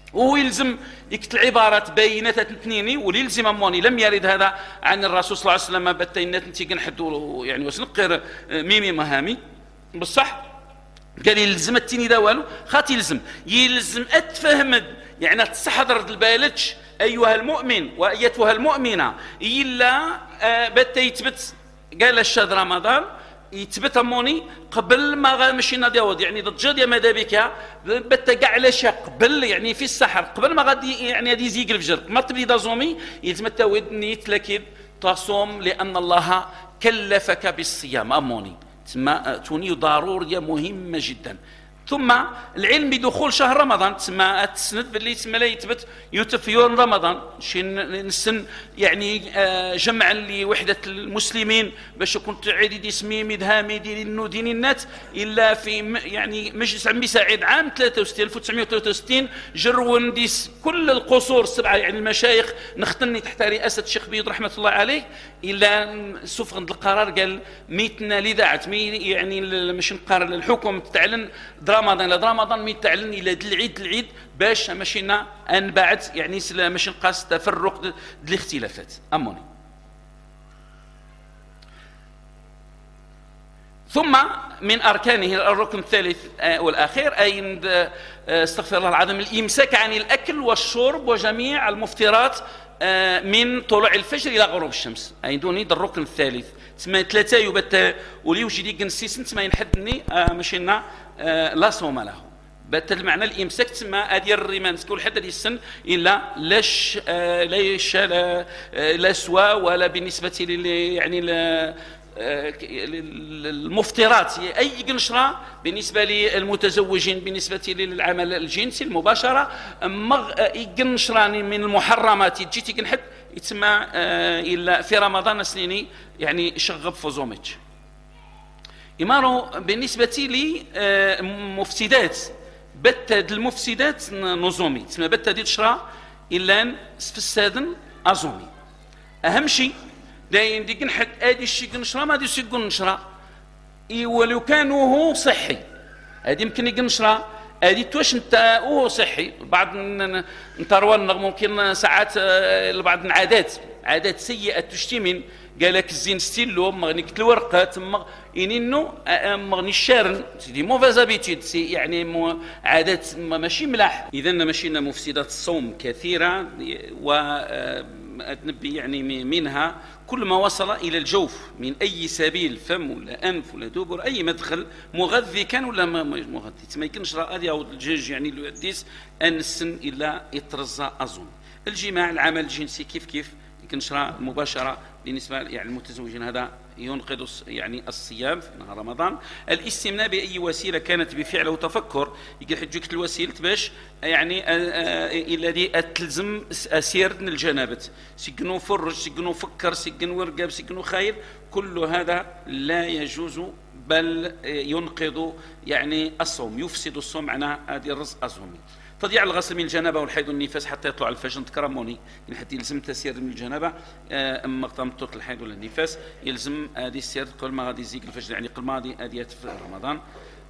ويلزم يكتل عبارات بينات تنتنيني وليلزم اموني لم يرد هذا عن الرسول صلى الله عليه وسلم بتينات نتي كنحدوا يعني وسنقر ميمي مهامي بصح قال يلزم التيني دا والو خاطي يلزم يلزم اتفهم يعني تصحضر البالج ايها المؤمن وايتها المؤمنه الا بت يتبت قال الشهر رمضان يتبت اموني قبل ما مشينا داود يعني ضد يا ماذا بك بت كاع علاش قبل يعني في السحر قبل ما غادي يعني غادي يزيق الفجر ما تبدي دازومي يلزم تاود نيت لكن تصوم لان الله كلفك بالصيام اموني تسمى توني ضروريه مهمه جدا. ثم العلم بدخول شهر رمضان تسمى تسند باللي تسمى لا يثبت يوتف في يوم رمضان شي نسن يعني جمعا لوحده المسلمين باش كنت عديد اسمي مدهامي دين دين النات الا في يعني مجلس عمي سعيد عام ثلاثة وستين ألف وتسعمائة وثلاثة وستين جرون ديس كل القصور السبعه يعني المشايخ نختني تحت رئاسه الشيخ بيض رحمه الله عليه الا سفغ القرار قال ميتنا لذاعه يعني مش نقرر الحكم تعلن رمضان لا رمضان مي تعلن الى العيد العيد باش ماشينا ان بعد يعني ماشي نقاس تفرق الاختلافات اموني. ثم من اركانه الركن الثالث والاخير اي استغفر الله العظيم الامساك عن الاكل والشرب وجميع المفطرات من طلوع الفجر الى غروب الشمس اي دوني الركن الثالث تسمى ثلاثه يبت ولي وجدي كنسيس تسمى ينحدني ماشينا لا صوم له بات المعنى الامساك تسمى هذه الرمان كل حد هذه السن الا لاش ليش لا, لا سوا ولا بالنسبه لي يعني المفطرات اي قنشره بالنسبه للمتزوجين بالنسبه للعمل الجنسي المباشره قنشراني من المحرمات تجي تنحد يتسمى الا في رمضان سنيني يعني شغب فوزوميتش إمارو بالنسبة لي مفسدات بتد المفسدات نظامي تسمى بتد يتشرى إلا في السادن أزومي أهم شيء داين ديك نحد آدي الشيء نشرى ما دي الشيء نشرى ولو كان هو صحي هذه يمكن ينشرى هذه توش انت هو صحي بعض نتروان ممكن ساعات بعض العادات عادات سيئة تشتمن قال لك الزين ستيلو مغنيك الورقه تما انينو مغني الشارن دي موفاز ابيتيد سي يعني مو عادات ماشي ملاح اذا ماشينا مفسدات الصوم كثيره و يعني منها كل ما وصل الى الجوف من اي سبيل فم ولا انف ولا دبر اي مدخل مغذي كان ولا ما مغذي ما يمكنش هذه او الدجاج يعني الديس ان السن الا يترزى اظن. الجماع العمل الجنسي كيف كيف كنشرى مباشره بالنسبه يعني المتزوجين هذا ينقض يعني الصيام في نهار رمضان. الاستمناء باي وسيله كانت بفعل وتفكر يقول حجك الوسيله باش يعني الذي تلزم اسير الجنابه سجنوا فرج سجنوا فكر سجنوا ورقاب سجنوا خير كل هذا لا يجوز بل ينقض يعني الصوم يفسد الصوم معناه هذه الرزق الصومي. تضيع الغسل من الجنابه والحيض والنفاس حتى يطلع الفجر تكرموني يعني حتى يلزم تسير من الجنابه اما تمطط الحيض ولا النفاس يلزم هذه السير قبل ما غادي يزيق الفجر يعني قبل ما غادي اديات في رمضان.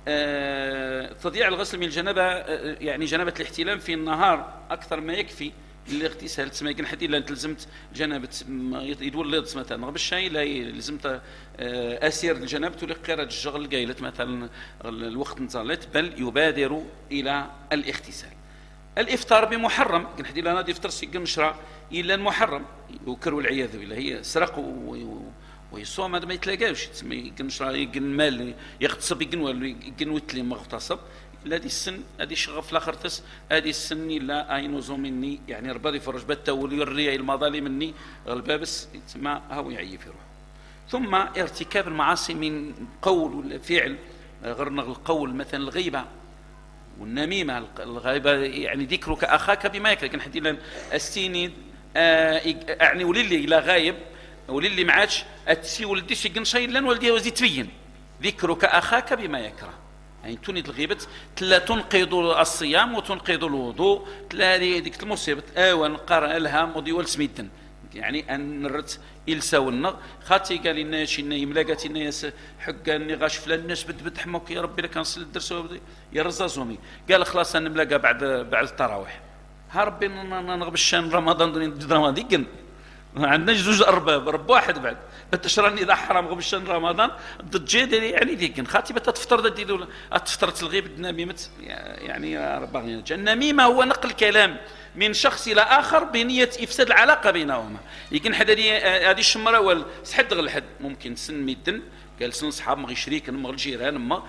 تضيع الغسل من الجنابه يعني جنابه الاحتلام في النهار اكثر ما يكفي الاغتسال تسمى كان حد الا تلزمت جنابه يتولد مثلا غير بالشاي لا لزمت اسير الجنابه تولي قيره الشغل قايلت مثلا الوقت نزلت بل يبادر الى الاغتسال. الافطار بمحرم كان حد الا نادي يفطر سي قنشره الا المحرم يكر والعياذ بالله هي سرق ويصوم هذا ما يتلاقاوش تسمى قنشره يقن مال يغتصب يقن يقن وتلي مغتصب هذه السن هذه شغف في الاخر تس هذه السن لا اينوزو مني يعني ربي يفرج بتا والرياء المظالم مني البابس تسمى هو يعي في روحه. ثم ارتكاب المعاصي من قول ولا فعل غير القول مثلا الغيبه والنميمه الغيبه يعني ذكرك اخاك بما يكره كان حدي استيني آه يعني وللي الى غايب وللي ما عادش اتسي ولدي شي قنشي لان ولدي وزي تبين ذكرك اخاك بما يكره يعني توني الغيبه تلا تنقض الصيام وتنقض الوضوء تلا ديك المصيبه اوا نقرا الهام وديول سميتن يعني ان نرت يلساونا خاطي قال لنا شي يملاقات الناس حق اني غاش فلان الناس بد حموك يا ربي لك نصل الدرس يا رزازومي قال خلاص انا ملاقى بعد بعد التراويح ها ربي نغبشان رمضان دراما ديكن عندنا جوج ارباب رب واحد بعد بتشراني اذا حرام غبشان رمضان ضد جيد يعني ديكن خاتي تفطر ديدو تفطر تلغيب النميمه يعني ربي النميمه هو نقل كلام من شخص الى اخر بنيه افساد العلاقه بينهما. يمكن حدا هذه الشمره ولا سحد غير الحد ممكن سن ميدن قال سن صحاب مغي شريك مغ الجيران اما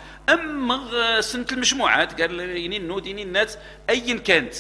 اما سنه المجموعات قال ينين نود ينين الناس ايا كانت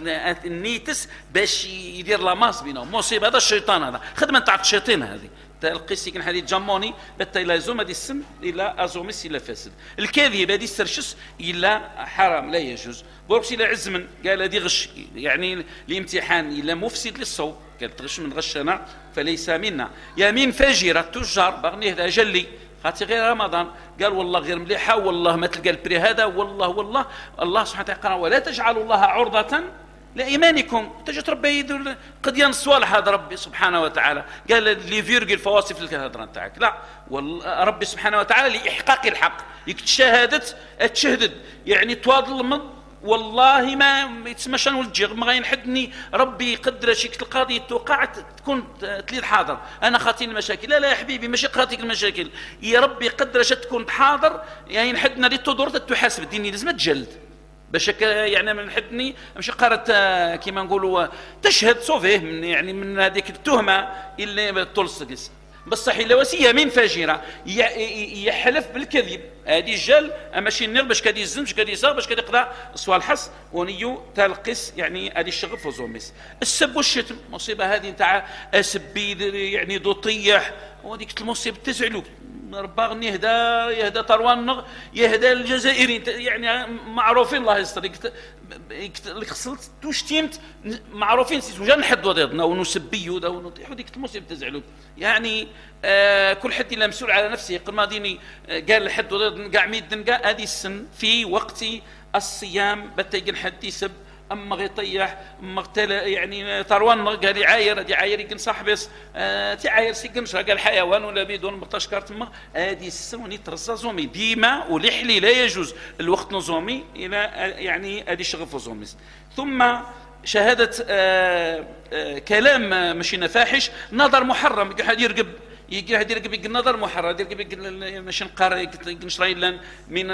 النيتس باش يدير لاماس بينهم مصيبه. هذا الشيطان هذا خدمه تاع الشياطين هذه القيس كان حديث جاموني بتا الى زوم هذه السم الى ازوميس الى فاسد. الكاذب هذه السرشس الى حرام لا يجوز. بوركس الى عزمن قال هذه غش يعني الامتحان الى مفسد للصوم قال تغش من غشنا فليس منا. يمين فاجره تجار باغني هذا جلي خاطي غير رمضان قال والله غير مليحه والله ما تلقى البري هذا والله والله الله سبحانه وتعالى ولا تجعلوا الله عرضه لايمانكم تجي تربي قد ينصوالح هذا ربي سبحانه وتعالى قال لي فيرجل الفواصف الهضره نتاعك لا ربي سبحانه وتعالى لاحقاق الحق يكتشهادة تشهدد يعني تواضل من والله ما يتسمى نولجي ما غينحدني ربي يقدر شيك القضيه توقعت تكون تلي حاضر انا خاطين المشاكل لا لا يا حبيبي ماشي خاطيك المشاكل يا ربي يقدر تكون حاضر يعني نحدنا لي تدور تحاسب الدين لازم تجلد باش يعني من حدني مش قرات كيما نقولوا تشهد صوفيه من يعني من هذيك التهمه اللي تلصقس بصح الا وسيه من فاجره يحلف بالكذب هذه جل ماشي نير باش كادي يزن باش كادي يصاب باش كادي يقضى سوا الحس ونيو تلقس يعني هذه الشغف وزوميس. السب والشتم مصيبه هذه نتاع اسبي يعني دو طيح وهذيك المصيبه تزعلوك رباغني يهدى يهدى تروان يهدى الجزائريين يعني معروفين الله يستر اللي خصلت توشتيمت معروفين سيتو نحد وضيضنا ونسبيو دا ونطيحو ديك المصيبه تزعلوك يعني آه كل حد الا مسؤول على نفسه قبل ما ديني آه قال لحد وضيض كاع ميدن كاع هذه السن في وقت الصيام بتا حد يسب اما غيطيح اما يعني تروان قال يعاير هذه عاير يمكن صاحبس آه تعاير سيكنش قال حيوان ولا بدون مطاشكار تما هذه السوني ترزا زومي ديما ولحلي لا يجوز الوقت نظامي الى يعني هذه شغف زومي. ثم شهاده آه آه كلام ماشي فاحش نظر محرم قاعد يرقب يجي هذا يرقب يقول نظر محرم يرقب ماشي نقرا نشرا من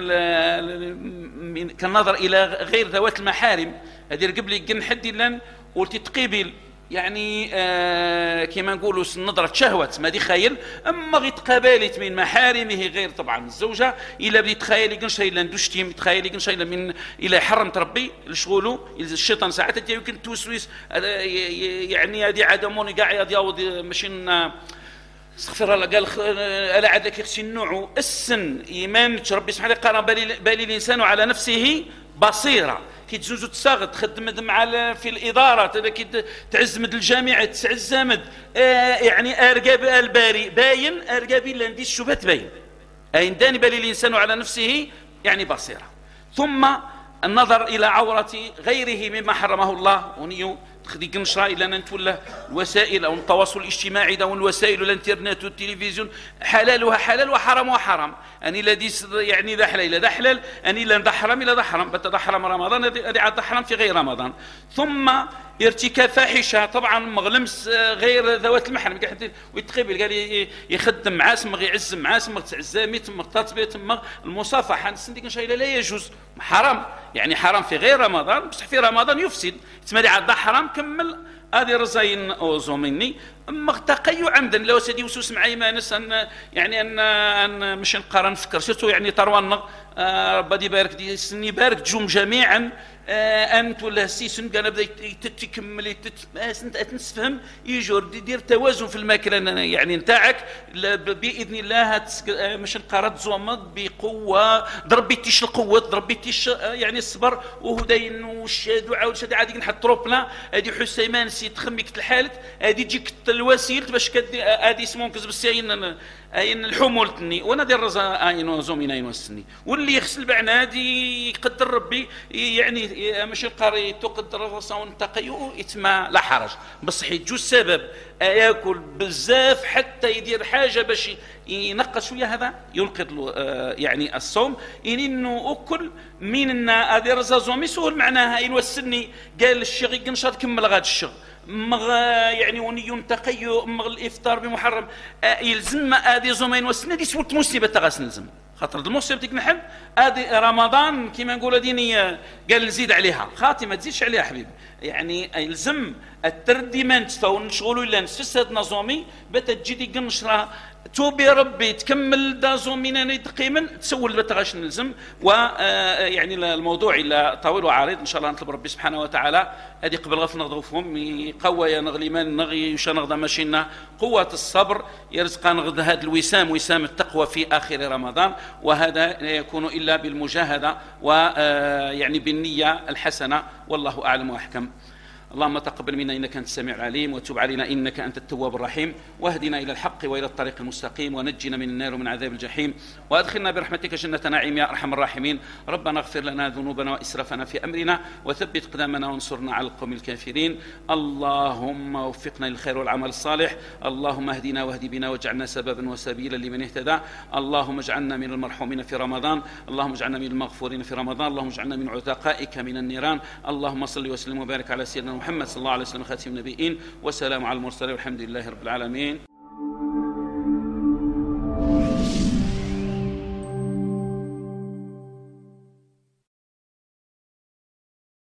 من كالنظر الى غير ذوات المحارم هذا يرقب لي يقول حد لان قلت تقبل يعني آه كما نقولوا نظرة شهوة ما دي خايل اما غي تقابلت من محارمه غير طبعا الزوجه الا بدي تخيل يقول شيء لا ندوشتي يتخيل يقول شيء من الى حرم ربي لشغوله الشيطان ساعات يمكن توسويس يعني هذه عدموني كاع ياض ماشي استغفر الله قال الا عادك يخشي النوع السن ايمان ربي سبحانه قال بالي, بالي الانسان على نفسه بصيره كي تزوج تساغ تخدم مع في الاداره كي تعزمد الجامعه تعزمد آه يعني ارقاب الباري باين ارقابي لا ندير الشبهات باين اي داني بالي الانسان على نفسه يعني بصيره. ثم النظر الى عوره غيره مما حرمه الله ونيو خديك نشرا الى ان تولى الوسائل او التواصل الاجتماعي ده والوسائل والانترنت والتلفزيون حلالها حلال وحرامها حرام اني الذي يعني ذا حلال ذا حلال اني لا ذا حرام الا ذا حرام بتا ذا حرام رمضان هذه عاد حرام في غير رمضان. ثم ارتكاب فاحشه طبعا مغلمس غير ذوات المحرم قاعد ويتقبل قال يخدم معاه ثم يعز معاه ثم تعزامي ثم تطبي ثم المصافحه نسنديك شيء لا يجوز حرام يعني حرام في غير رمضان بصح في رمضان يفسد تسمى عاد حرام كمل هذه رزاين اوزو مني. اما تقيو عمدا لو سيدي وسوس معي ما نس ان يعني ان ان مش نقرا نفكر سيرتو يعني تروان آه ربي يبارك دي سني يبارك جم جميعا آه انت ولا سيسن قال بدا تكمل تنسفهم يجور دير توازن في الماكله يعني نتاعك باذن الله مش نقرا زومض بقوه ضربي تيش القوه ضربي تيش يعني الصبر وهدين والشاد وعاود شاد عادي نحط روبلا هذه حسيمان سي تخمك الحالت هذه تجيك الوسيله باش كدي هذه اسمهم كذب الساين أين الحمول تني وانا دير رزا اين زومين اين وسني واللي يغسل بعنادي يقدر ربي يعني ماشي القاري تقدر راسه تقيو يتما لا حرج بصح يجوز سبب ياكل بزاف حتى يدير حاجه باش ينقص شويه هذا ينقض له يعني الصوم إن انه اكل من ان هذه رزا زومي سهل معناها يوسني قال الشيخ ينشط كمل غاد الشغل مغ يعني وني ينتقي مغ الافطار بمحرم يلزم هذه زومين وسنه دي سولت مصيبه تغاس نلزم خاطر المصيبه ديك نحب هذه رمضان كما نقولوا ديني قال زيد عليها خاطي ما تزيدش عليها حبيبي يعني يلزم الترديمنت فو نشغلوا الا نفس هاد نظامي بتا تجي قنشره توبي ربي تكمل دازو من تقيما تسول بتغاش نلزم ويعني الموضوع الى طويل وعريض ان شاء الله نطلب ربي سبحانه وتعالى هذه قبل غف نغضفهم يقوى نغلي من نغي وش نغضى ماشينا قوة الصبر يرزق نغض هذا الوسام وسام التقوى في آخر رمضان وهذا لا يكون إلا بالمجاهدة ويعني بالنية الحسنة والله أعلم وأحكم. اللهم تقبل منا إنك أنت السميع العليم وتب علينا إنك أنت التواب الرحيم واهدنا إلى الحق وإلى الطريق المستقيم ونجنا من النار ومن عذاب الجحيم وأدخلنا برحمتك جنة نعيم يا أرحم الراحمين. ربنا اغفر لنا ذنوبنا وإسرافنا في أمرنا وثبت قدامنا وانصرنا على القوم الكافرين. اللهم وفقنا للخير والعمل الصالح. اللهم اهدنا واهد بنا واجعلنا سببا وسبيلا لمن اهتدى. اللهم اجعلنا من المرحومين في رمضان. اللهم اجعلنا من المغفورين في رمضان. اللهم اجعلنا من عتقائك من النيران. اللهم صل وسلم وبارك على سيدنا محمد صلى الله عليه وسلم خاتم النبيين وسلام على المرسلين والحمد لله رب العالمين.